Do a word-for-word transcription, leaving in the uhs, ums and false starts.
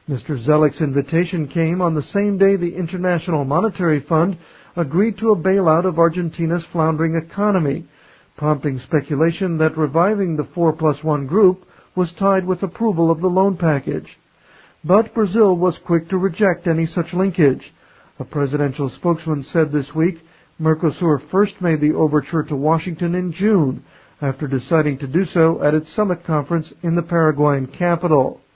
Mister Zelik's invitation came on the same day the International Monetary Fund agreed to a bailout of Argentina's floundering economy, prompting speculation that reviving the four plus one group was tied with approval of the loan package. But Brazil was quick to reject any such linkage. A presidential spokesman said this week Mercosur first made the overture to Washington in June, after deciding to do so at its summit conference in the Paraguayan capital.